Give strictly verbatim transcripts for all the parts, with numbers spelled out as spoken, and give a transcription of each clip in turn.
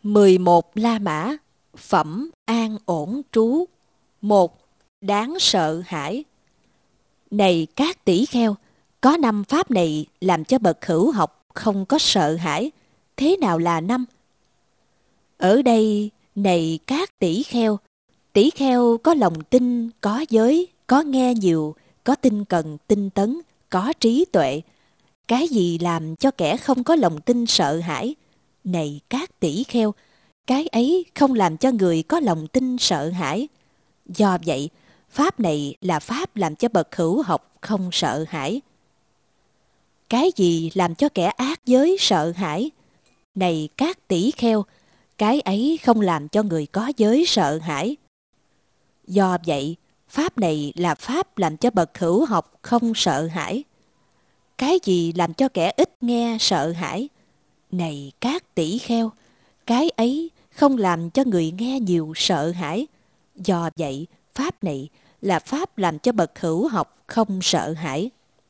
mười một La Mã, phẩm an ổn trú. Một, đáng sợ hãi. Này các tỷ kheo, có năm pháp này làm cho bậc hữu học không có sợ hãi. Thế nào là năm? Ở đây, này các tỷ kheo, tỷ kheo có lòng tin, có giới, có nghe nhiều, có tinh cần, tinh tấn, có trí tuệ. Cái gì làm cho kẻ không có lòng tin sợ hãi? Này các tỷ kheo, cái ấy không làm cho người có lòng tin sợ hãi. Do vậy, pháp này là pháp làm cho bậc hữu học không sợ hãi. Cái gì làm cho kẻ ác giới sợ hãi? Này các tỷ kheo, cái ấy không làm cho người có giới sợ hãi. Do vậy, pháp này là pháp làm cho bậc hữu học không sợ hãi. Cái gì làm cho kẻ ít nghe sợ hãi? Này các tỷ kheo, cái ấy không làm cho người nghe nhiều sợ hãi. Do vậy, pháp này là pháp làm cho bậc hữu học không sợ hãi.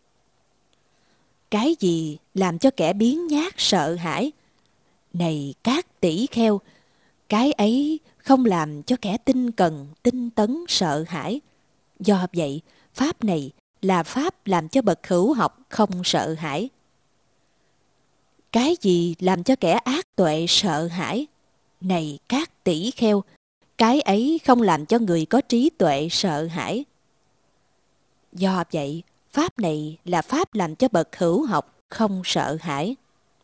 Cái gì làm cho kẻ biếng nhác sợ hãi? Này các tỷ kheo, cái ấy không làm cho kẻ tinh cần, tinh tấn sợ hãi. Do vậy, pháp này là pháp làm cho bậc hữu học không sợ hãi. Cái gì làm cho kẻ ác tuệ sợ hãi? Này các tỷ kheo, cái ấy không làm cho người có trí tuệ sợ hãi. Do vậy, pháp này là pháp làm cho bậc hữu học không sợ hãi.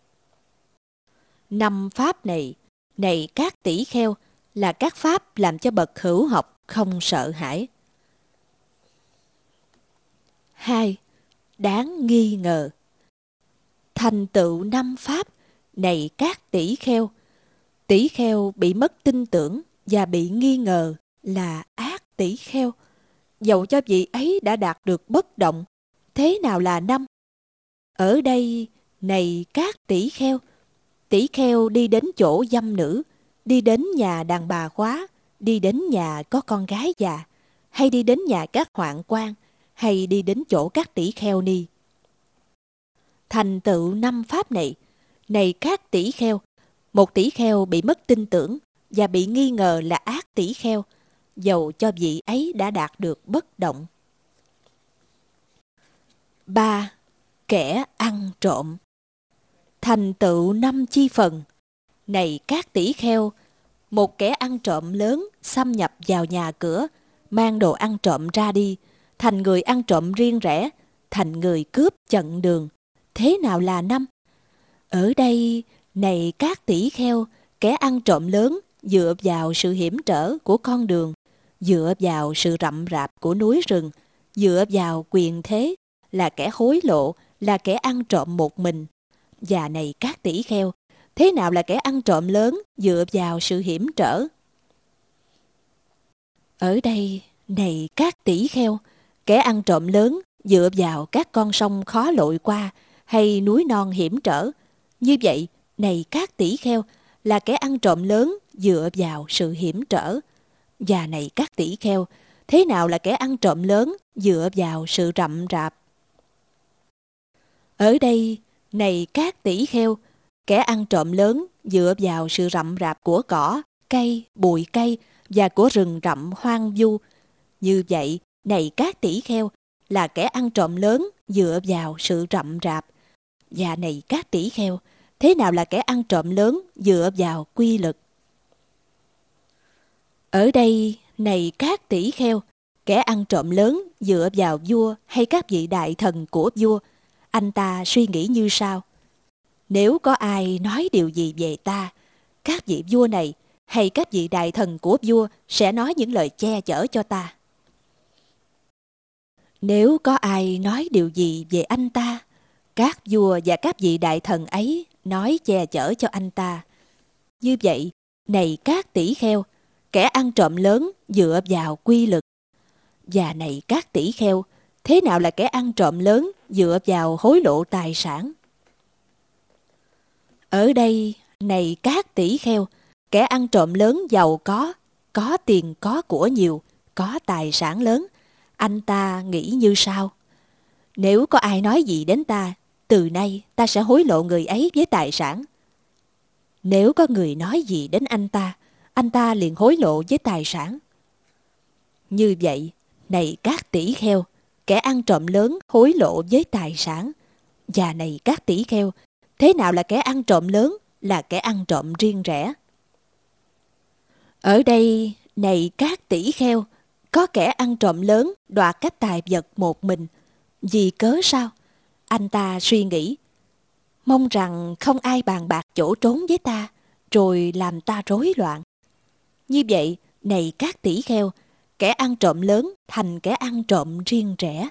Năm pháp này, này các tỷ kheo, là các pháp làm cho bậc hữu học không sợ hãi. Hai, đáng nghi ngờ. Thành tựu năm pháp, này các tỷ kheo, tỷ kheo bị mất tin tưởng và bị nghi ngờ là ác tỷ kheo. Dẫu cho vị ấy đã đạt được bất động, thế nào là năm? Ở đây, này các tỷ kheo, tỷ kheo đi đến chỗ dâm nữ, đi đến nhà đàn bà khóa, đi đến nhà có con gái già, hay đi đến nhà các hoạn quan, hay đi đến chỗ các tỷ kheo ni. Thành tựu năm pháp này, này các tỷ kheo, một tỷ kheo bị mất tin tưởng và bị nghi ngờ là ác tỷ kheo, dầu cho vị ấy đã đạt được bất động. Ba, kẻ ăn trộm. Thành tựu năm chi phần. Này các tỷ kheo, một kẻ ăn trộm lớn xâm nhập vào nhà cửa, mang đồ ăn trộm ra đi, thành người ăn trộm riêng rẽ, thành người cướp chặn đường. Thế nào là năm? Ở đây, này các tỷ kheo, kẻ ăn trộm lớn dựa vào sự hiểm trở của con đường, dựa vào sự rậm rạp của núi rừng, dựa vào quyền thế, là kẻ hối lộ, là kẻ ăn trộm một mình. Và này các tỷ kheo, thế nào là kẻ ăn trộm lớn dựa vào sự hiểm trở? Ở đây, này các tỷ kheo, kẻ ăn trộm lớn dựa vào các con sông khó lội qua hay núi non hiểm trở. Như vậy, này các tỷ kheo, là kẻ ăn trộm lớn dựa vào sự hiểm trở. Và này các tỷ kheo, thế nào là kẻ ăn trộm lớn dựa vào sự rậm rạp? Ở đây, này các tỷ kheo, kẻ ăn trộm lớn dựa vào sự rậm rạp của cỏ, cây, bụi cây và của rừng rậm hoang vu. Như vậy, này các tỷ kheo, là kẻ ăn trộm lớn dựa vào sự rậm rạp. Và này các tỷ kheo, thế nào là kẻ ăn trộm lớn dựa vào quy lực? Ở đây, này các tỷ kheo, kẻ ăn trộm lớn dựa vào vua hay các vị đại thần của vua. Anh ta suy nghĩ như sau: nếu có ai nói điều gì về ta, các vị vua này hay các vị đại thần của vua sẽ nói những lời che chở cho ta. Nếu có ai nói điều gì về anh ta, các vua và các vị đại thần ấy nói che chở cho anh ta. Như vậy, này các tỷ kheo, kẻ ăn trộm lớn dựa vào quy lực. Và này các tỷ kheo, thế nào là kẻ ăn trộm lớn dựa vào hối lộ tài sản? Ở đây, này các tỷ kheo, kẻ ăn trộm lớn giàu có, có tiền có của nhiều, có tài sản lớn. Anh ta nghĩ như sau: nếu có ai nói gì đến ta, từ nay ta sẽ hối lộ người ấy với tài sản. Nếu có người nói gì đến anh ta, anh ta liền hối lộ với tài sản. Như vậy, này các tỷ kheo, kẻ ăn trộm lớn hối lộ với tài sản. Và này các tỷ kheo, thế nào là kẻ ăn trộm lớn, là kẻ ăn trộm riêng rẽ? Ở đây, này các tỷ kheo, có kẻ ăn trộm lớn đoạt các tài vật một mình. Vì cớ sao? Anh ta suy nghĩ, mong rằng không ai bàn bạc chỗ trốn với ta, rồi làm ta rối loạn. Như vậy, này các tỷ kheo, kẻ ăn trộm lớn thành kẻ ăn trộm riêng rẽ.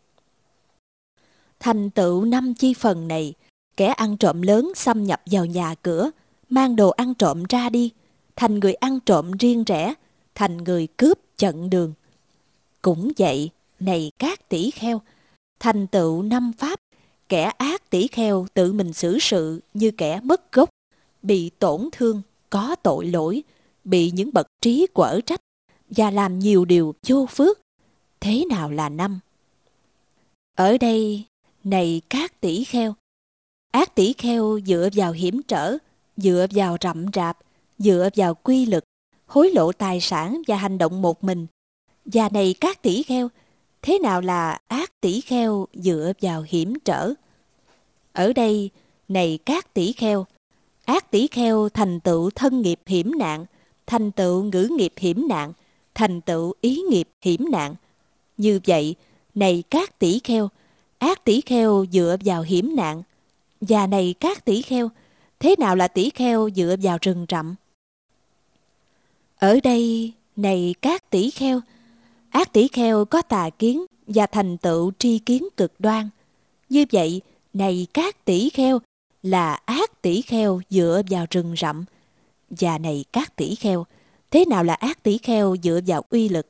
Thành tựu năm chi phần này, kẻ ăn trộm lớn xâm nhập vào nhà cửa, mang đồ ăn trộm ra đi, thành người ăn trộm riêng rẽ, thành người cướp chặn đường. Cũng vậy, này các tỷ kheo, thành tựu năm pháp, kẻ ác tỷ kheo tự mình xử sự như kẻ mất gốc, bị tổn thương, có tội lỗi, bị những bậc trí quở trách và làm nhiều điều vô phước. Thế nào là năm? Ở đây, này các tỷ kheo, ác tỷ kheo dựa vào hiểm trở, dựa vào rậm rạp, dựa vào quy lực, hối lộ tài sản và hành động một mình. Và này các tỷ kheo, thế nào là ác tỷ kheo dựa vào hiểm trở? Ở đây, này các tỷ kheo, ác tỷ kheo thành tựu thân nghiệp hiểm nạn, thành tựu ngữ nghiệp hiểm nạn, thành tựu ý nghiệp hiểm nạn. Như vậy, này các tỷ kheo, ác tỷ kheo dựa vào hiểm nạn. Và này các tỷ kheo, thế nào là tỷ kheo dựa vào rừng rậm? Ở đây, này các tỷ kheo, ác tỷ kheo có tà kiến và thành tựu tri kiến cực đoan. Như vậy, này các tỷ kheo, là ác tỷ kheo dựa vào rừng rậm. Và này các tỷ kheo, thế nào là ác tỷ kheo dựa vào uy lực?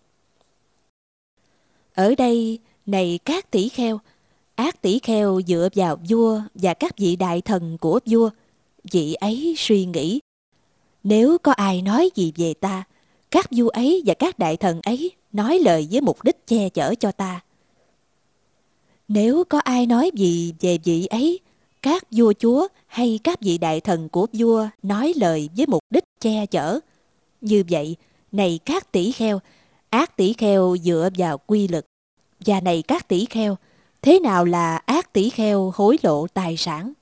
Ở đây, này các tỷ kheo, ác tỷ kheo dựa vào vua và các vị đại thần của vua. Vị ấy suy nghĩ, nếu có ai nói gì về ta, các vua ấy và các đại thần ấy nói lời với mục đích che chở cho ta. Nếu có ai nói gì về vị ấy, các vua chúa hay các vị đại thần của vua nói lời với mục đích che chở. Như vậy, này các tỷ kheo, ác tỷ kheo dựa vào quy lực. Và này các tỷ kheo, thế nào là ác tỷ kheo hối lộ tài sản?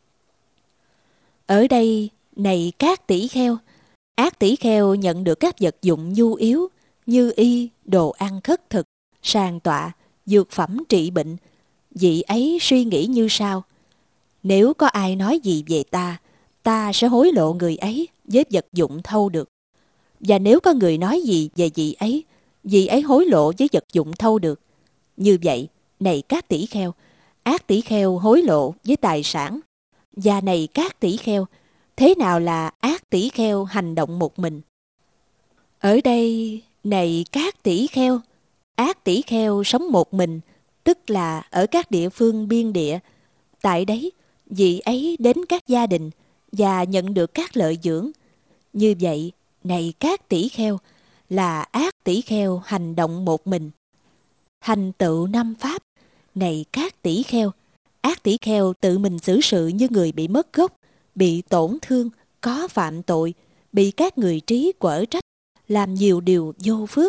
Ở đây, này các tỷ kheo, ác tỷ kheo nhận được các vật dụng nhu yếu như y, đồ ăn khất thực, sàn tọa, dược phẩm trị bệnh. Vị ấy suy nghĩ như sau: nếu có ai nói gì về ta, ta sẽ hối lộ người ấy với vật dụng thâu được. Và nếu có người nói gì về vị ấy, vị ấy hối lộ với vật dụng thâu được. Như vậy, này các tỷ kheo, ác tỷ kheo hối lộ với tài sản. Và này các tỷ kheo, thế nào là ác tỷ kheo hành động một mình? Ở đây, này các tỷ kheo, ác tỷ kheo sống một mình, tức là ở các địa phương biên địa. Tại đấy, vị ấy đến các gia đình và nhận được các lợi dưỡng. Như vậy, này các tỷ kheo, là ác tỷ kheo hành động một mình. Thành tựu năm pháp, này các tỷ kheo, ác tỷ kheo tự mình xử sự như người bị mất gốc, bị tổn thương, có phạm tội, bị các người trí quở trách, làm nhiều điều vô phước.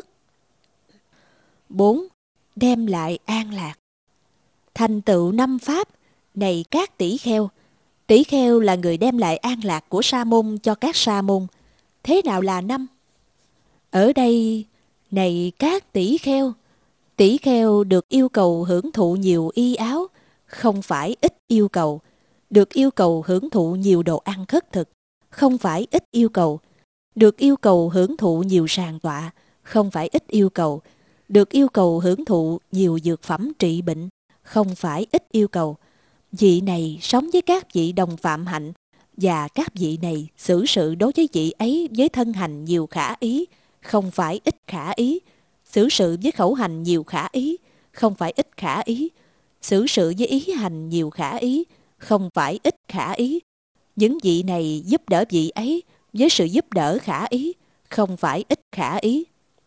bốn. Đem lại an lạc. Thành tựu năm pháp, này các tỷ kheo, tỷ kheo là người đem lại an lạc của sa môn cho các sa môn. Thế nào là năm? Ở đây, này các tỷ kheo, tỷ kheo được yêu cầu hưởng thụ nhiều y áo, không phải ít yêu cầu. Được yêu cầu hưởng thụ nhiều đồ ăn khất thực, không phải ít yêu cầu. Được yêu cầu hưởng thụ nhiều sàn tọa, không phải ít yêu cầu. Được yêu cầu hưởng thụ nhiều dược phẩm trị bệnh, không phải ít yêu cầu. Vị này sống với các vị đồng phạm hạnh, và các vị này xử sự đối với vị ấy với thân hành nhiều khả ý, không phải ít khả ý. Xử sự với khẩu hành nhiều khả ý, không phải ít khả ý. Xử sự với ý hành nhiều khả ý, không phải ít khả ý. Những vị này giúp đỡ vị ấy với sự giúp đỡ khả ý, không phải ít khả ý.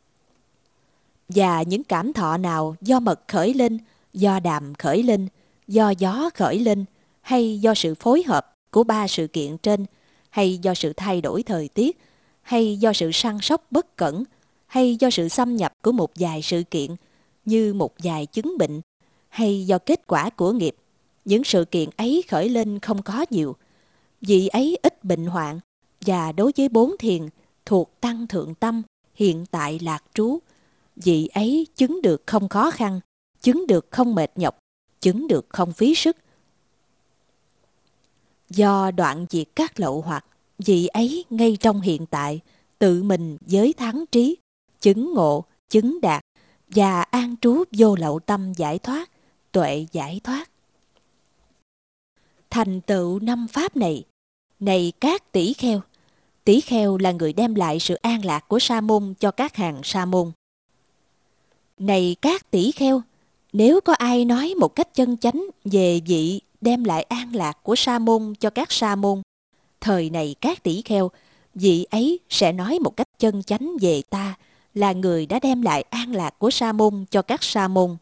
Và những cảm thọ nào do mật khởi lên, do đàm khởi lên, do gió khởi lên, hay do sự phối hợp của ba sự kiện trên, hay do sự thay đổi thời tiết, hay do sự săn sóc bất cẩn, hay do sự xâm nhập của một vài sự kiện như một vài chứng bệnh, hay do kết quả của nghiệp, những sự kiện ấy khởi lên không có nhiều. Vị ấy ít bệnh hoạn, và đối với bốn thiền thuộc tăng thượng tâm, hiện tại lạc trú, vị ấy chứng được không khó khăn, chứng được không mệt nhọc, chứng được không phí sức. Do đoạn diệt các lậu hoặc, vị ấy ngay trong hiện tại, tự mình giới thắng trí, chứng ngộ, chứng đạt, và an trú vô lậu tâm giải thoát, tuệ giải thoát. Thành tựu năm pháp này, này các tỷ kheo, tỷ kheo là người đem lại sự an lạc của sa môn cho các hàng sa môn. Này các tỷ kheo, nếu có ai nói một cách chân chánh về vị đem lại an lạc của sa môn cho các sa môn, thời này các tỷ kheo, vị ấy sẽ nói một cách chân chánh về ta, là người đã đem lại an lạc của sa môn cho các sa môn.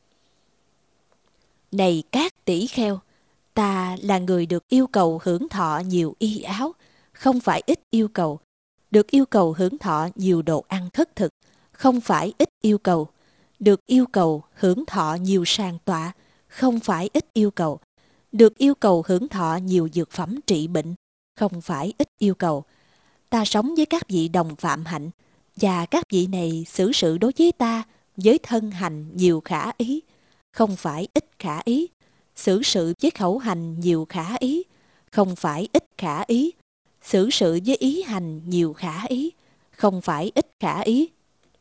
Này các tỷ kheo, ta là người được yêu cầu hưởng thọ nhiều y áo, không phải ít yêu cầu. Được yêu cầu hưởng thọ nhiều đồ ăn khất thực, không phải ít yêu cầu. Được yêu cầu hưởng thọ nhiều sàng tọa, không phải ít yêu cầu. Được yêu cầu hưởng thọ nhiều dược phẩm trị bệnh, không phải ít yêu cầu. Ta sống với các vị đồng phạm hạnh, và các vị này xử sự đối với ta với thân hành nhiều khả ý, không phải ít khả ý. Xử sự với khẩu hành nhiều khả ý, không phải ít khả ý. Xử sự với ý hành nhiều khả ý, không phải ít khả ý.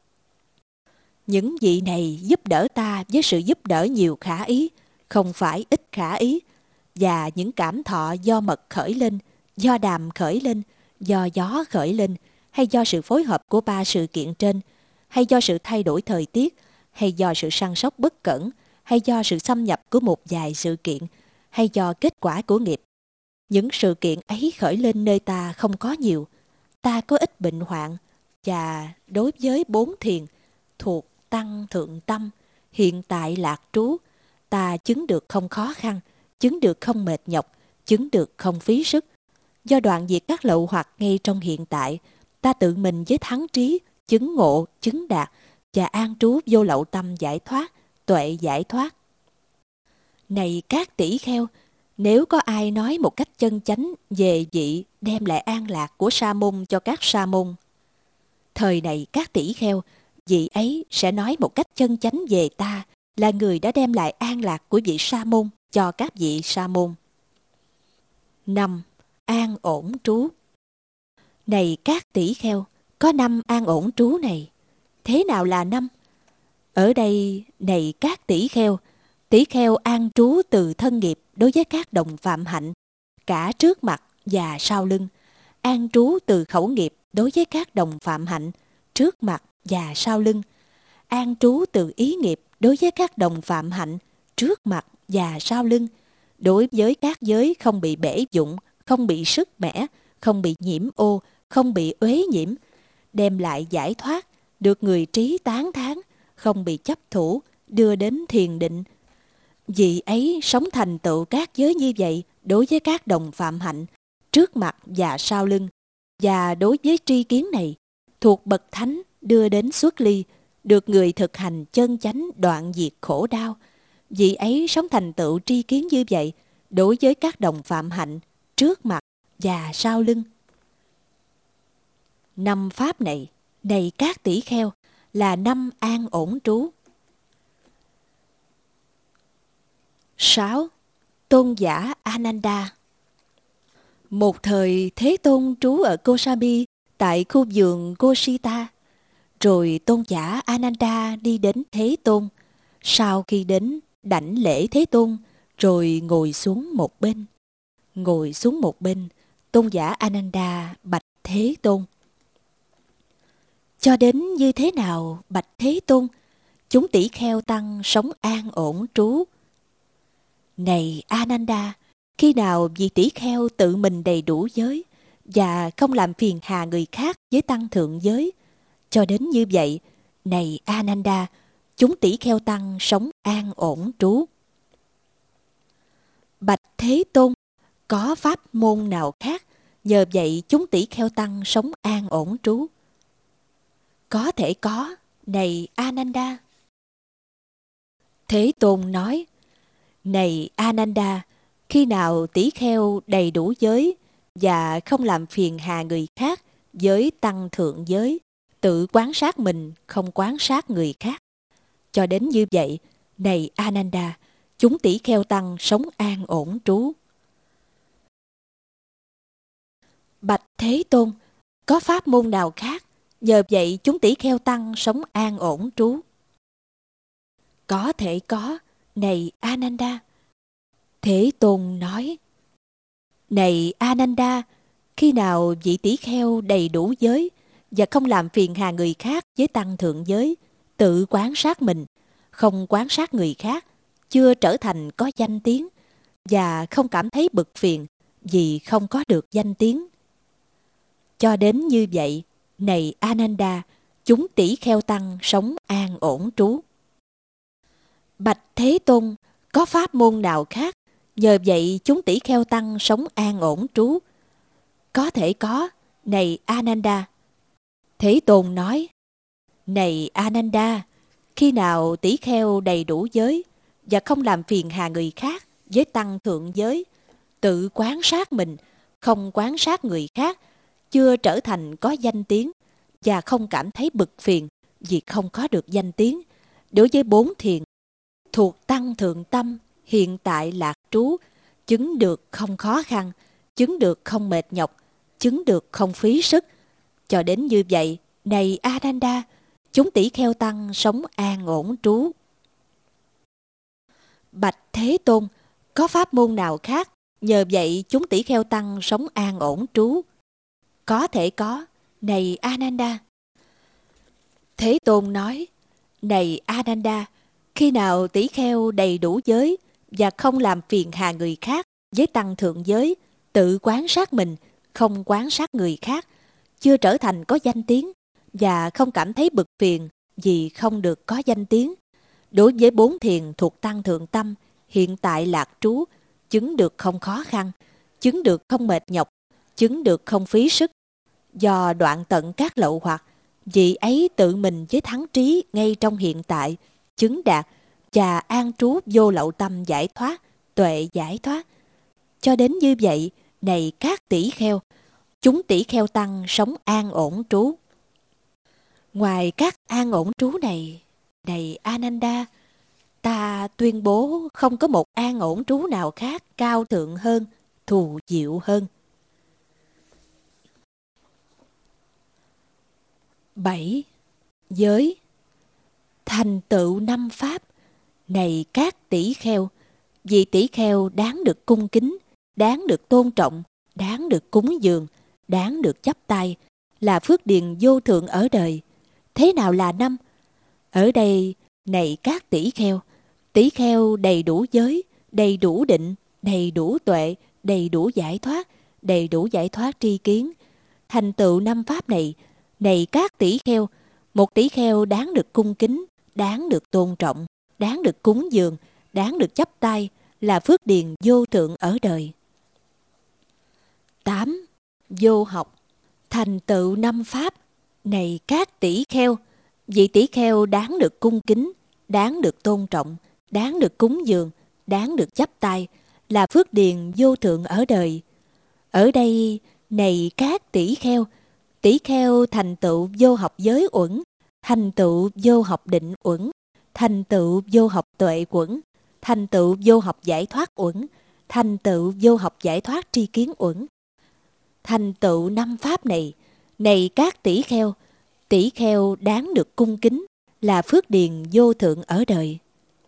Những vị này giúp đỡ ta với sự giúp đỡ nhiều khả ý, không phải ít khả ý. Và những cảm thọ do mật khởi lên, do đàm khởi lên, do gió khởi lên, hay do sự phối hợp của ba sự kiện trên, hay do sự thay đổi thời tiết, hay do sự săn sóc bất cẩn, hay do sự xâm nhập của một vài sự kiện, hay do kết quả của nghiệp. Những sự kiện ấy khởi lên nơi ta không có nhiều. Ta có ít bệnh hoạn, và đối với bốn thiền thuộc tăng thượng tâm, hiện tại lạc trú, ta chứng được không khó khăn, chứng được không mệt nhọc, chứng được không phí sức. Do đoạn diệt các lậu hoặc ngay trong hiện tại, ta tự mình với thắng trí, chứng ngộ, chứng đạt, và an trú vô lậu tâm giải thoát, tuệ giải thoát. Này các tỷ kheo, nếu có ai nói một cách chân chánh về vị đem lại an lạc của sa môn cho các sa môn, thời này các tỷ kheo, vị ấy sẽ nói một cách chân chánh về ta, là người đã đem lại an lạc của vị sa môn cho các vị sa môn. Năm. An ổn trú. Này các tỷ kheo, có năm an ổn trú này. Thế nào là năm? Ở đây, này các tỷ kheo, tỷ kheo an trú từ thân nghiệp đối với các đồng phạm hạnh, cả trước mặt và sau lưng. An trú từ khẩu nghiệp đối với các đồng phạm hạnh, trước mặt và sau lưng. An trú từ ý nghiệp đối với các đồng phạm hạnh, trước mặt và sau lưng. Đối với các giới không bị bể dụng, không bị sức mẻ, không bị nhiễm ô, không bị uế nhiễm, đem lại giải thoát, được người trí tán thán, không bị chấp thủ, đưa đến thiền định. Vì ấy sống thành tựu các giới như vậy đối với các đồng phạm hạnh, trước mặt và sau lưng. Và đối với tri kiến này, thuộc bậc thánh đưa đến xuất ly, được người thực hành chân chánh đoạn diệt khổ đau. Vì ấy sống thành tựu tri kiến như vậy đối với các đồng phạm hạnh, trước mặt và sau lưng. Năm pháp này, này các tỷ kheo, là năm an ổn trú. Sáu. Tôn giả Ananda. Một thời Thế Tôn trú ở Kosambi tại khu vườn Kosita. Rồi tôn giả Ananda đi đến Thế Tôn. Sau khi đến, đảnh lễ Thế Tôn, rồi ngồi xuống một bên. Ngồi xuống một bên, tôn giả Ananda bạch Thế Tôn. Cho đến như thế nào, bạch Thế Tôn? Chúng tỷ kheo tăng sống an ổn trú. Này Ananda, khi nào vị tỷ kheo tự mình đầy đủ giới và không làm phiền hà người khác với tăng thượng giới? Cho đến như vậy, này Ananda, chúng tỷ kheo tăng sống an ổn trú. Bạch Thế Tôn, có pháp môn nào khác nhờ vậy chúng tỷ kheo tăng sống an ổn trú. Có thể có, này Ananda. Thế Tôn nói, này Ananda, khi nào tỷ kheo đầy đủ giới và không làm phiền hà người khác với tăng thượng giới, tự quán sát mình, không quán sát người khác. Cho đến như vậy, này Ananda, chúng tỷ kheo tăng sống an ổn trú. Bạch Thế Tôn, có pháp môn nào khác, nhờ vậy chúng tỷ kheo tăng sống an ổn trú? Có thể có, này Ananda. Thế Tôn nói, này Ananda, khi nào vị tỷ kheo đầy đủ giới và không làm phiền hà người khác với tăng thượng giới, tự quán sát mình, không quán sát người khác, chưa trở thành có danh tiếng và không cảm thấy bực phiền vì không có được danh tiếng. Cho đến như vậy, này Ananda, chúng tỷ kheo tăng sống an ổn trú. Bạch Thế Tôn, có pháp môn nào khác, nhờ vậy chúng tỷ kheo tăng sống an ổn trú? Có thể có, này Ananda. Thế Tôn nói, này Ananda, khi nào tỷ kheo đầy đủ giới và không làm phiền hà người khác với tăng thượng giới, tự quán sát mình, không quán sát người khác, chưa trở thành có danh tiếng và không cảm thấy bực phiền vì không có được danh tiếng, đối với bốn thiền thuộc tăng thượng tâm, hiện tại lạc trú, chứng được không khó khăn, chứng được không mệt nhọc, chứng được không phí sức. Cho đến như vậy, này Ananda, chúng tỷ kheo tăng sống an ổn trú. Bạch Thế Tôn, có pháp môn nào khác, nhờ vậy chúng tỷ kheo tăng sống an ổn trú? Có thể có, này Ananda. Thế Tôn nói, này Ananda, khi nào tỷ kheo đầy đủ giới và không làm phiền hà người khác với tăng thượng giới, tự quán sát mình, không quán sát người khác, chưa trở thành có danh tiếng và không cảm thấy bực phiền vì không được có danh tiếng, đối với bốn thiền thuộc tăng thượng tâm, hiện tại lạc trú, chứng được không khó khăn, chứng được không mệt nhọc, chứng được không phí sức. Do đoạn tận các lậu hoặc, vị ấy tự mình với thắng trí ngay trong hiện tại, chứng đạt và an trú vô lậu tâm giải thoát, tuệ giải thoát. Cho đến như vậy, này các tỷ kheo, chúng tỷ kheo tăng sống an ổn trú. Ngoài các an ổn trú này, này Ananda, ta tuyên bố không có một an ổn trú nào khác cao thượng hơn, thù diệu hơn. bảy. Giới. Thành tựu năm pháp. Này các tỷ kheo, vị tỷ kheo đáng được cung kính, đáng được tôn trọng, đáng được cúng dường, đáng được chắp tay, là phước điền vô thượng ở đời. Thế nào là năm? Ở đây, này các tỷ kheo, tỷ kheo đầy đủ giới, đầy đủ định, đầy đủ tuệ, đầy đủ giải thoát, đầy đủ giải thoát tri kiến. Thành tựu năm pháp này, này các tỷ kheo, một tỷ kheo đáng được cung kính, đáng được tôn trọng, đáng được cúng dường, đáng được chắp tay, là phước điền vô thượng ở đời. tám. Vô học. Thành tựu năm pháp. Này các tỷ kheo, vị tỷ kheo đáng được cung kính, đáng được tôn trọng, đáng được cúng dường, đáng được chắp tay, là phước điền vô thượng ở đời. Ở đây, này các tỷ kheo, tỷ kheo thành tựu vô học giới uẩn, thành tựu vô học định uẩn, thành tựu vô học tuệ uẩn, thành tựu vô học giải thoát uẩn, thành tựu vô học giải thoát tri kiến uẩn. Thành tựu năm pháp này, này các tỷ kheo, tỷ kheo đáng được cung kính, là phước điền vô thượng ở đời.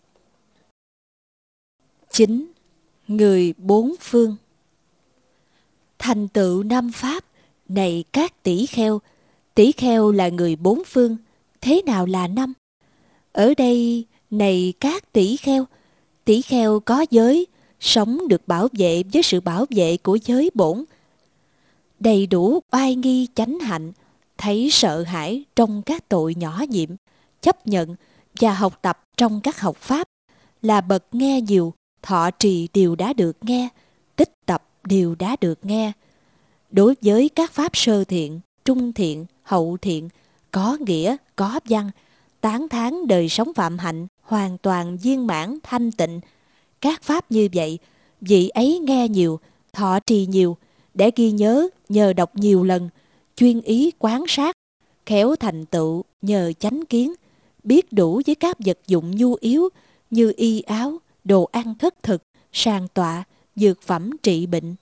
chín. Người bốn phương. Thành tựu năm pháp. Này các tỷ kheo, tỷ kheo là người bốn phương. Thế nào là năm? Ở đây, này các tỷ kheo, tỷ kheo có giới, sống được bảo vệ với sự bảo vệ của giới bổn, đầy đủ oai nghi chánh hạnh, thấy sợ hãi trong các tội nhỏ nhiệm, chấp nhận và học tập trong các học pháp, là bậc nghe nhiều, thọ trì điều đã được nghe, tích tập điều đã được nghe, Đối với các pháp sơ thiện, trung thiện, hậu thiện, có nghĩa, có văn, tán thán đời sống phạm hạnh, hoàn toàn viên mãn, thanh tịnh. Các pháp như vậy, vị ấy nghe nhiều, thọ trì nhiều, để ghi nhớ nhờ đọc nhiều lần, chuyên ý quán sát, khéo thành tựu nhờ chánh kiến, biết đủ với các vật dụng nhu yếu như y áo, đồ ăn khất thực, sàng tọa, dược phẩm trị bệnh.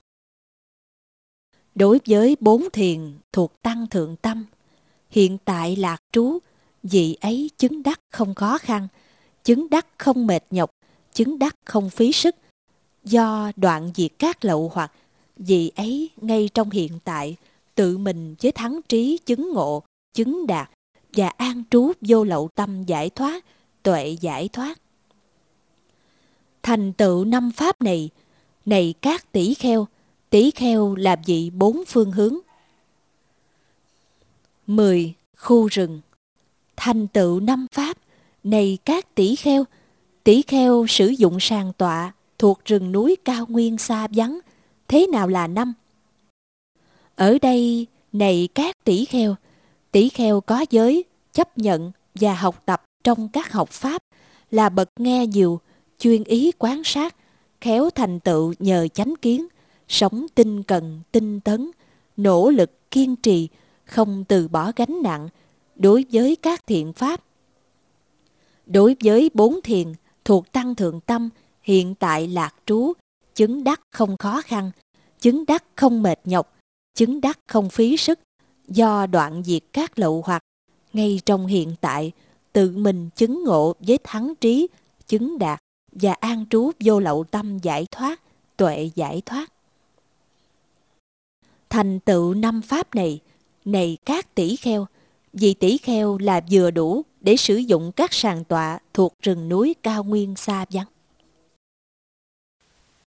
Đối với bốn thiền thuộc tăng thượng tâm, hiện tại lạc trú, vị ấy chứng đắc không khó khăn, chứng đắc không mệt nhọc, chứng đắc không phí sức, do đoạn diệt các lậu hoặc, vị ấy ngay trong hiện tại tự mình với thắng trí chứng ngộ, chứng đạt và an trú vô lậu tâm giải thoát, tuệ giải thoát. Thành tựu năm pháp này, này các tỷ kheo, tỷ kheo là vị bốn phương hướng. Mười. Khu rừng. Thành tựu năm pháp, này các tỷ kheo, tỷ kheo sử dụng sàng tọa thuộc rừng núi cao nguyên xa vắng, thế nào là năm? Ở đây, này các tỷ kheo, tỷ kheo có giới, chấp nhận và học tập trong các học pháp, là bậc nghe nhiều, chuyên ý quán sát, khéo thành tựu nhờ chánh kiến, sống tinh cần, tinh tấn, nỗ lực kiên trì, không từ bỏ gánh nặng đối với các thiện pháp. Đối với bốn thiền thuộc tăng thượng tâm, hiện tại lạc trú, chứng đắc không khó khăn, chứng đắc không mệt nhọc, chứng đắc không phí sức, do đoạn diệt các lậu hoặc, ngay trong hiện tại tự mình chứng ngộ với thắng trí, chứng đạt và an trú vô lậu tâm giải thoát, tuệ giải thoát. Thành tựu năm pháp này, này các tỷ kheo, vì tỷ kheo là vừa đủ để sử dụng các sàng tọa thuộc rừng núi cao nguyên xa vắng.